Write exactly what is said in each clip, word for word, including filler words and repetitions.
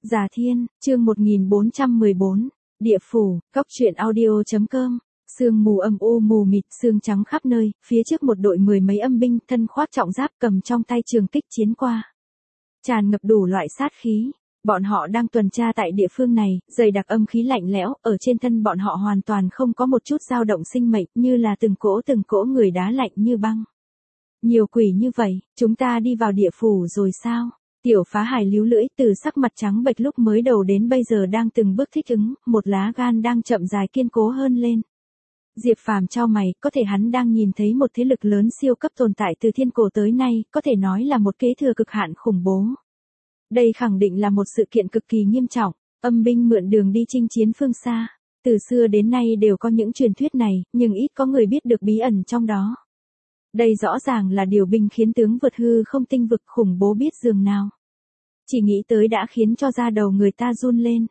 Già Thiên, chương một nghìn bốn trăm mười bốn, Địa phủ, Cóc truyện audio.com. Sương mù âm u mù mịt, sương trắng khắp nơi, phía trước một đội mười mấy âm binh thân khoác trọng giáp cầm trong tay trường kích chiến qua. Tràn ngập đủ loại sát khí, bọn họ đang tuần tra tại địa phương này, dày đặc âm khí lạnh lẽo, ở trên thân bọn họ hoàn toàn không có một chút dao động sinh mệnh, như là từng cỗ từng cỗ người đá lạnh như băng. Nhiều quỷ như vậy, chúng ta đi vào địa phủ rồi sao? Tiểu Phá Hải líu lưỡi, từ sắc mặt trắng bệch lúc mới đầu đến bây giờ đang từng bước thích ứng, một lá gan đang chậm rãi kiên cố hơn lên. Diệp Phàm chau mày, có thể hắn đang nhìn thấy một thế lực lớn siêu cấp tồn tại từ thiên cổ tới nay, có thể nói là một kế thừa cực hạn khủng bố. Đây khẳng định là một sự kiện cực kỳ nghiêm trọng, âm binh mượn đường đi chinh chiến phương xa. Từ xưa đến nay đều có những truyền thuyết này, nhưng ít có người biết được bí ẩn trong đó. Đây rõ ràng là điều binh khiến tướng vượt hư không tinh vực khủng bố biết dường nào. Chỉ nghĩ tới đã khiến cho da đầu người ta run lên.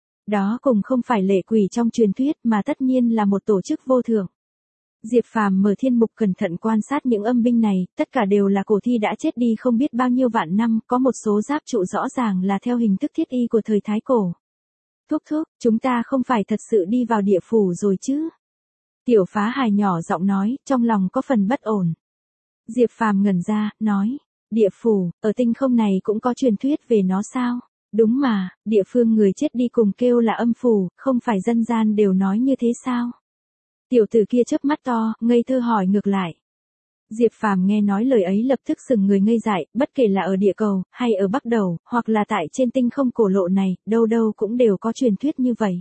Đó cũng không phải lệ quỷ trong truyền thuyết mà tất nhiên là một tổ chức vô thượng. Diệp Phàm mở thiên mục cẩn thận quan sát những âm binh này, tất cả đều là cổ thi đã chết đi không biết bao nhiêu vạn năm, có một số giáp trụ rõ ràng là theo hình thức thiết y của thời Thái Cổ. Thúc thúc, chúng ta không phải thật sự đi vào địa phủ rồi chứ? Tiểu Phá Hải nhỏ giọng nói, trong lòng có phần bất ổn. Diệp Phàm ngẩn ra, nói, địa phủ, ở tinh không này cũng có truyền thuyết về nó sao? Đúng mà, địa phương người chết đi cùng kêu là âm phủ, không phải dân gian đều nói như thế sao? Tiểu tử kia chớp mắt to, ngây thơ hỏi ngược lại. Diệp Phàm nghe nói lời ấy lập tức sừng người ngây dại, bất kể là ở địa cầu, hay ở Bắc Đầu, hoặc là tại trên tinh không cổ lộ này, đâu đâu cũng đều có truyền thuyết như vậy.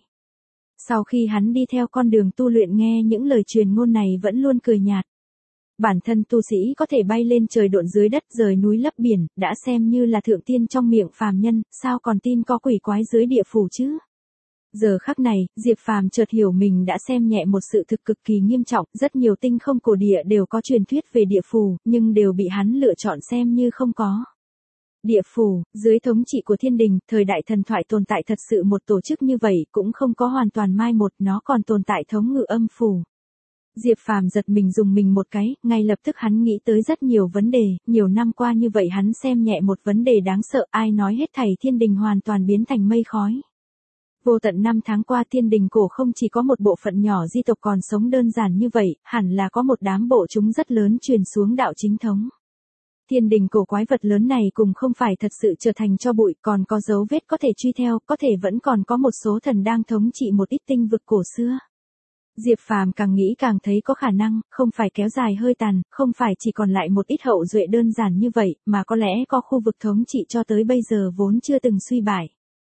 Sau khi hắn đi theo con đường tu luyện nghe những lời truyền ngôn này vẫn luôn cười nhạt. Bản thân tu sĩ có thể bay lên trời độn dưới đất rời núi lấp biển, đã xem như là thượng tiên trong miệng phàm nhân, sao còn tin có quỷ quái dưới địa phủ chứ? Giờ khắc này, Diệp Phàm chợt hiểu mình đã xem nhẹ một sự thực cực kỳ nghiêm trọng, rất nhiều tinh không cổ địa đều có truyền thuyết về địa phủ, nhưng đều bị hắn lựa chọn xem như không có. Địa phủ, dưới thống trị của thiên đình, thời đại thần thoại tồn tại thật sự một tổ chức như vậy cũng không có hoàn toàn mai một, nó còn tồn tại thống ngự âm phủ. Diệp Phàm giật mình dùng mình một cái, ngay lập tức hắn nghĩ tới rất nhiều vấn đề, nhiều năm qua như vậy hắn xem nhẹ một vấn đề đáng sợ, ai nói hết thảy thiên đình hoàn toàn biến thành mây khói. Vô tận năm tháng qua thiên đình cổ không chỉ có một bộ phận nhỏ di tộc còn sống đơn giản như vậy, hẳn là có một đám bộ chúng rất lớn truyền xuống đạo chính thống. Thiên đình cổ quái vật lớn này cùng không phải thật sự trở thành cho bụi, còn có dấu vết có thể truy theo, có thể vẫn còn có một số thần đang thống trị một ít tinh vực cổ xưa. Diệp Phàm càng nghĩ càng thấy có khả năng, không phải kéo dài hơi tàn, không phải chỉ còn lại một ít hậu duệ đơn giản như vậy, mà có lẽ có khu vực thống trị cho tới bây giờ vốn chưa từng suy bại.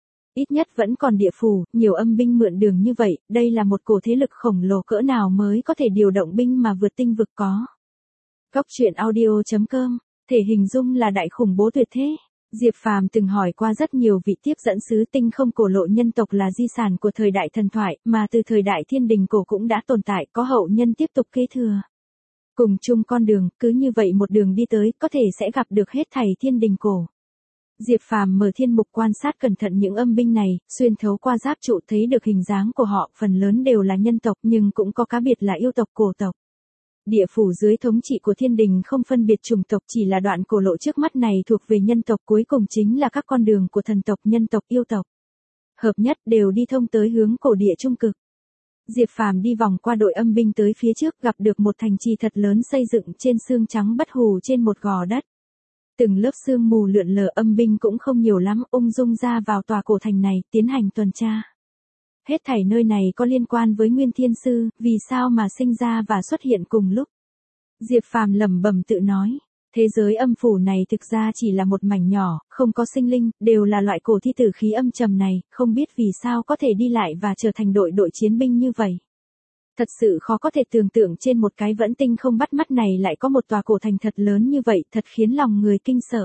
Ít nhất vẫn còn địa phủ, nhiều âm binh mượn đường như vậy, đây là một cổ thế lực khổng lồ cỡ nào mới có thể điều động binh mà vượt tinh vực có. Cóc truyện audio.com, thể hình dung là đại khủng bố tuyệt thế. Diệp Phàm từng hỏi qua rất nhiều vị tiếp dẫn sứ tinh không cổ lộ nhân tộc là di sản của thời đại thần thoại, mà từ thời đại thiên đình cổ cũng đã tồn tại, có hậu nhân tiếp tục kế thừa. Cùng chung con đường, cứ như vậy một đường đi tới, có thể sẽ gặp được hết thảy thiên đình cổ. Diệp Phàm mở thiên mục quan sát cẩn thận những âm binh này, xuyên thấu qua giáp trụ thấy được hình dáng của họ, phần lớn đều là nhân tộc nhưng cũng có cá biệt là yêu tộc cổ tộc. Địa phủ dưới thống trị của thiên đình không phân biệt chủng tộc, chỉ là đoạn cổ lộ trước mắt này thuộc về nhân tộc, cuối cùng chính là các con đường của thần tộc, nhân tộc, yêu tộc. Hợp nhất đều đi thông tới hướng cổ địa trung cực. Diệp Phàm đi vòng qua đội âm binh tới phía trước, gặp được một thành trì thật lớn xây dựng trên sương trắng bất hù trên một gò đất. Từng lớp sương mù lượn lờ, âm binh cũng không nhiều lắm, ung dung ra vào tòa cổ thành này, tiến hành tuần tra. Hết thảy nơi này có liên quan với Nguyên Thiên Sư, vì sao mà sinh ra và xuất hiện cùng lúc. Diệp Phàm lẩm bẩm tự nói, thế giới âm phủ này thực ra chỉ là một mảnh nhỏ, không có sinh linh, đều là loại cổ thi tử khí âm trầm này, không biết vì sao có thể đi lại và trở thành đội đội chiến binh như vậy. Thật sự khó có thể tưởng tượng trên một cái vẫn tinh không bắt mắt này lại có một tòa cổ thành thật lớn như vậy, thật khiến lòng người kinh sợ.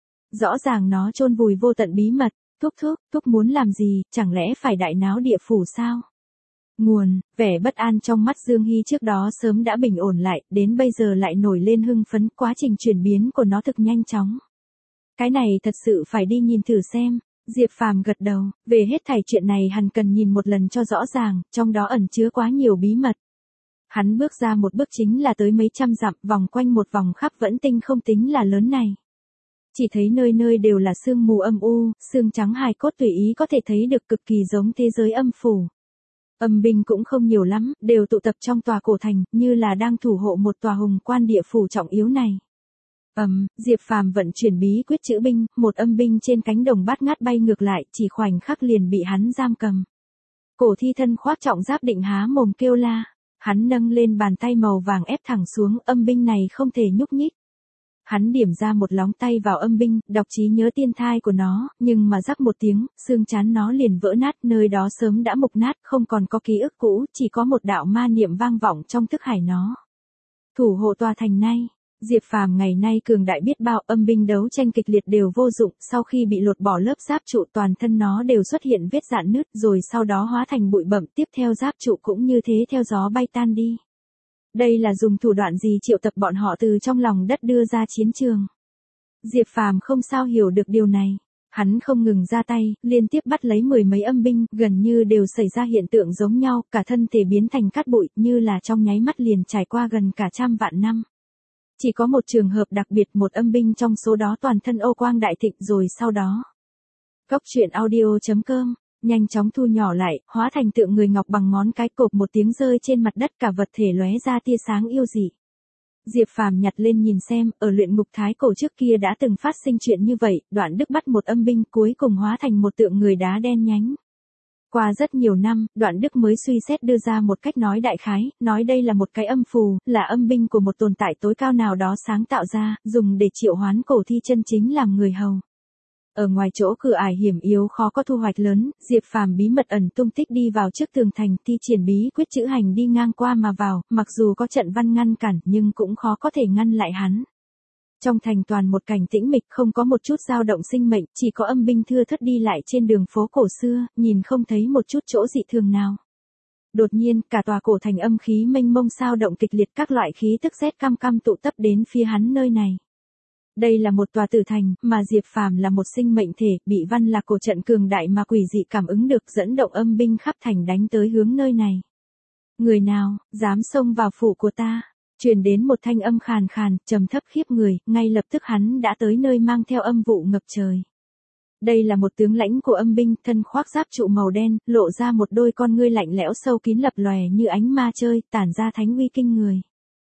Rõ ràng nó chôn vùi vô tận bí mật. Thúc thúc, thúc muốn làm gì, chẳng lẽ phải đại náo địa phủ sao? Nguồn, vẻ bất an trong mắt Dương Hy trước đó sớm đã bình ổn lại, đến bây giờ lại nổi lên hưng phấn, quá trình chuyển biến của nó thực nhanh chóng. Cái này thật sự phải đi nhìn thử xem. Diệp Phàm gật đầu, về hết thảy chuyện này hắn cần nhìn một lần cho rõ ràng, trong đó ẩn chứa quá nhiều bí mật. Hắn bước ra một bước chính là tới mấy trăm dặm, vòng quanh một vòng khắp vẫn tinh không tính là lớn này. Chỉ thấy nơi nơi đều là sương mù âm u, xương trắng hài cốt tùy ý có thể thấy được cực kỳ giống thế giới âm phủ. Âm binh cũng không nhiều lắm, đều tụ tập trong tòa cổ thành, như là đang thủ hộ một tòa hùng quan địa phủ trọng yếu này. Ầm, Diệp Phàm vận chuyển bí quyết chữ binh, một âm binh trên cánh đồng bát ngát bay ngược lại, chỉ khoảnh khắc liền bị hắn giam cầm. Cổ thi thân khoác trọng giáp định há mồm kêu la, hắn nâng lên bàn tay màu vàng ép thẳng xuống, âm binh này không thể nhúc nhích. Hắn điểm ra một lóng tay vào âm binh, đọc trí nhớ tiên thai của nó, nhưng mà rắc một tiếng, xương trán nó liền vỡ nát, nơi đó sớm đã mục nát, không còn có ký ức cũ, chỉ có một đạo ma niệm vang vọng trong thức hải nó. Thủ hộ tòa thành này, Diệp Phàm ngày nay cường đại biết bao, âm binh đấu tranh kịch liệt đều vô dụng, sau khi bị lột bỏ lớp giáp trụ toàn thân nó đều xuất hiện vết rạn nứt, rồi sau đó hóa thành bụi bặm, tiếp theo giáp trụ cũng như thế theo gió bay tan đi. Đây là dùng thủ đoạn gì triệu tập bọn họ từ trong lòng đất đưa ra chiến trường? Diệp Phàm không sao hiểu được điều này. Hắn không ngừng ra tay, liên tiếp bắt lấy mười mấy âm binh, gần như đều xảy ra hiện tượng giống nhau, cả thân thể biến thành cát bụi, như là trong nháy mắt liền trải qua gần cả trăm vạn năm. Chỉ có một trường hợp đặc biệt, một âm binh trong số đó toàn thân ô quang đại thịnh, rồi sau đó. Góc truyện audio chấm com nhanh chóng thu nhỏ lại, hóa thành tượng người ngọc bằng ngón cái, cộp một tiếng rơi trên mặt đất, cả vật thể lóe ra tia sáng yêu dị. Diệp Phàm nhặt lên nhìn xem, ở luyện ngục thái cổ trước kia đã từng phát sinh chuyện như vậy, Đoạn Đức bắt một âm binh cuối cùng hóa thành một tượng người đá đen nhánh. Qua rất nhiều năm, Đoạn Đức mới suy xét đưa ra một cách nói đại khái, nói đây là một cái âm phù, là âm binh của một tồn tại tối cao nào đó sáng tạo ra, dùng để triệu hoán cổ thi chân chính làm người hầu. Ở ngoài chỗ cửa ải hiểm yếu khó có thu hoạch lớn, Diệp Phàm bí mật ẩn tung tích đi vào trước tường thành, thi triển bí quyết chữ hành đi ngang qua mà vào, mặc dù có trận văn ngăn cản nhưng cũng khó có thể ngăn lại hắn. Trong thành toàn một cảnh tĩnh mịch, không có một chút dao động sinh mệnh, chỉ có âm binh thưa thớt đi lại trên đường phố cổ xưa, nhìn không thấy một chút chỗ dị thường nào. Đột nhiên, cả tòa cổ thành âm khí mênh mông sao động kịch liệt, các loại khí tức rét căm căm tụ tập đến phía hắn nơi này. Đây là một tòa tử thành, mà Diệp Phàm là một sinh mệnh thể, bị văn là cổ trận cường đại mà quỷ dị cảm ứng được, dẫn động âm binh khắp thành đánh tới hướng nơi này. Người nào, dám xông vào phủ của ta? Truyền đến một thanh âm khàn khàn, trầm thấp khiếp người, ngay lập tức hắn đã tới nơi mang theo âm vụ ngập trời. Đây là một tướng lãnh của âm binh, thân khoác giáp trụ màu đen, lộ ra một đôi con ngươi lạnh lẽo sâu kín lập lòe như ánh ma chơi, tản ra thánh uy kinh người.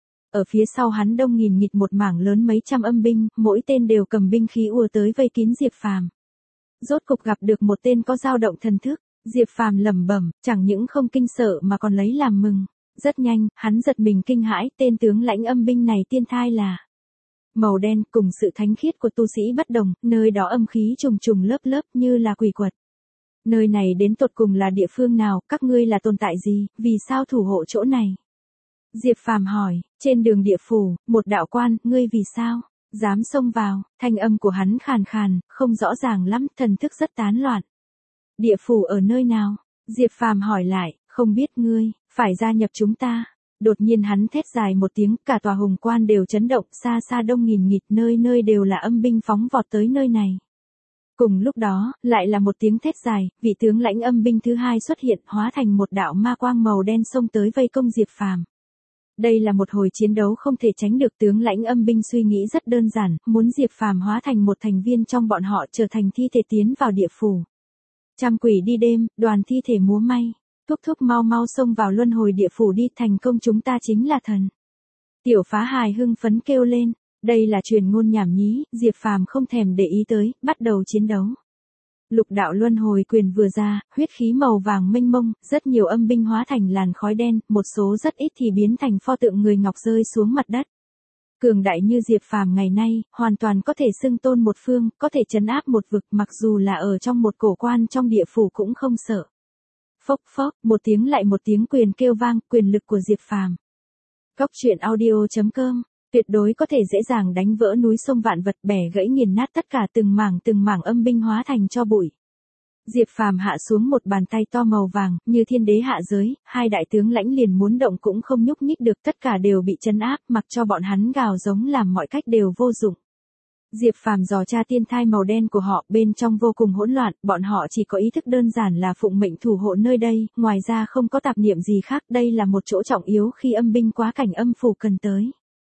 Ở phía sau hắn đông nghìn nghịt một mảng lớn mấy trăm âm binh, mỗi tên đều cầm binh khí ùa tới vây kín Diệp Phàm. Rốt cục gặp được một tên có dao động thần thức, Diệp Phàm lẩm bẩm, chẳng những không kinh sợ mà còn lấy làm mừng. Rất nhanh, hắn giật mình kinh hãi, tên tướng lãnh âm binh này tiên thai là màu đen, cùng sự thánh khiết của tu sĩ bất đồng, nơi đó âm khí trùng trùng lớp lớp như là quỷ quật. Nơi này đến tột cùng là địa phương nào, các ngươi là tồn tại gì, vì sao thủ hộ chỗ này? Diệp Phàm hỏi, trên đường địa phủ, một đạo quan, ngươi vì sao dám xông vào? Thanh âm của hắn khàn khàn, không rõ ràng lắm, thần thức rất tán loạn. Địa phủ ở nơi nào? Diệp Phàm hỏi lại, không biết ngươi phải gia nhập chúng ta. Đột nhiên hắn thét dài một tiếng, cả tòa hùng quan đều chấn động, xa xa đông nghìn nghịt, nơi nơi đều là âm binh phóng vọt tới nơi này. Cùng lúc đó, lại là một tiếng thét dài, vị tướng lãnh âm binh thứ hai xuất hiện, hóa thành một đạo ma quang màu đen xông tới vây công Diệp Phàm. Đây là một hồi chiến đấu không thể tránh được, tướng lãnh âm binh suy nghĩ rất đơn giản, muốn Diệp Phàm hóa thành một thành viên trong bọn họ, trở thành thi thể tiến vào địa phủ. Trăm quỷ đi đêm, đoàn thi thể múa may. Thúc thúc mau mau xông vào luân hồi địa phủ đi, thành công chúng ta chính là thần. Tiểu Phá hài hưng phấn kêu lên, đây là truyền ngôn nhảm nhí, Diệp Phàm không thèm để ý tới, bắt đầu chiến đấu. Lục đạo luân hồi quyền vừa ra, huyết khí màu vàng mênh mông, rất nhiều âm binh hóa thành làn khói đen, một số rất ít thì biến thành pho tượng người ngọc rơi xuống mặt đất. Cường đại như Diệp Phàm ngày nay, hoàn toàn có thể xưng tôn một phương, có thể trấn áp một vực, mặc dù là ở trong một cổ quan trong địa phủ cũng không sợ. Phốc phốc, một tiếng lại một tiếng quyền kêu vang, quyền lực của Diệp Phàm. Góc truyện audio chấm com, tuyệt đối có thể dễ dàng đánh vỡ núi sông vạn vật, bẻ gãy nghiền nát tất cả từng mảng từng mảng âm binh hóa thành tro bụi. Diệp Phàm hạ xuống một bàn tay to màu vàng, như thiên đế hạ giới, hai đại tướng lãnh liền muốn động cũng không nhúc nhích được, tất cả đều bị trấn áp, mặc cho bọn hắn gào giống làm mọi cách đều vô dụng. Diệp Phàm dò tra tiên thai màu đen của họ, bên trong vô cùng hỗn loạn, bọn họ chỉ có ý thức đơn giản là phụng mệnh thủ hộ nơi đây, ngoài ra không có tạp niệm gì khác, đây là một chỗ trọng yếu khi âm binh quá cảnh âm phủ cần tới.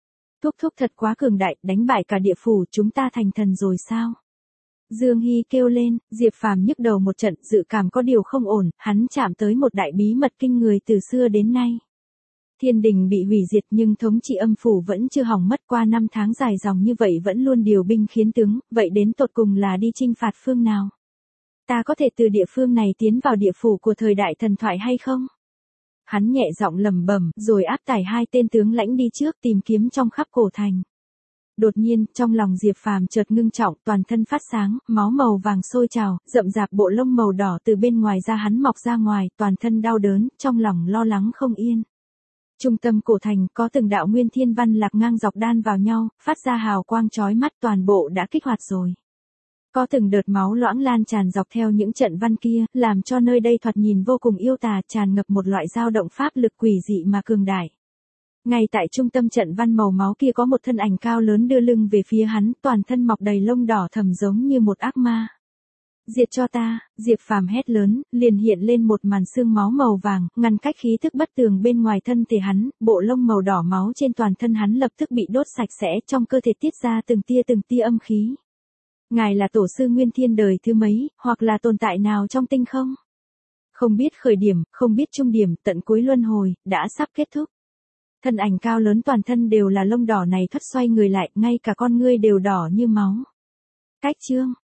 Thúc thúc thật quá cường đại, đánh bại cả địa phủ, chúng ta thành thần rồi sao? Dương Hy kêu lên, Diệp Phàm nhức đầu một trận, dự cảm có điều không ổn, hắn chạm tới một đại bí mật kinh người từ xưa đến nay. Thiên đình bị hủy diệt nhưng thống trị âm phủ vẫn chưa hỏng mất, qua năm tháng dài dòng như vậy vẫn luôn điều binh khiến tướng, vậy đến tột cùng là đi chinh phạt phương nào? Ta có thể từ địa phương này tiến vào địa phủ của thời đại thần thoại hay không? Hắn nhẹ giọng lẩm bẩm, rồi áp tải hai tên tướng lãnh đi trước tìm kiếm trong khắp cổ thành. Đột nhiên, trong lòng Diệp Phàm chợt ngưng trọng, toàn thân phát sáng, máu màu vàng sôi trào, rậm rạp bộ lông màu đỏ từ bên ngoài da hắn mọc ra ngoài, toàn thân đau đớn, trong lòng lo lắng không yên. Trung tâm cổ thành có từng đạo nguyên thiên văn lạc ngang dọc đan vào nhau, phát ra hào quang chói mắt, toàn bộ đã kích hoạt rồi. Có từng đợt máu loãng lan tràn dọc theo những trận văn kia, làm cho nơi đây thoạt nhìn vô cùng yêu tà, tràn ngập một loại dao động pháp lực quỷ dị mà cường đại. Ngay tại trung tâm trận văn màu máu kia có một thân ảnh cao lớn đưa lưng về phía hắn, toàn thân mọc đầy lông đỏ thẫm giống như một ác ma. Diệt cho ta, Diệp Phàm hét lớn, liền hiện lên một màn xương máu màu vàng, ngăn cách khí thức bất tường bên ngoài thân thể hắn, bộ lông màu đỏ máu trên toàn thân hắn lập tức bị đốt sạch sẽ, trong cơ thể tiết ra từng tia từng tia âm khí. Ngài là tổ sư Nguyên Thiên đời thứ mấy, hoặc là tồn tại nào trong tinh không? Không biết khởi điểm, không biết trung điểm, tận cuối luân hồi, đã sắp kết thúc. Thân ảnh cao lớn toàn thân đều là lông đỏ này thoát xoay người lại, ngay cả con ngươi đều đỏ như máu. Cách chương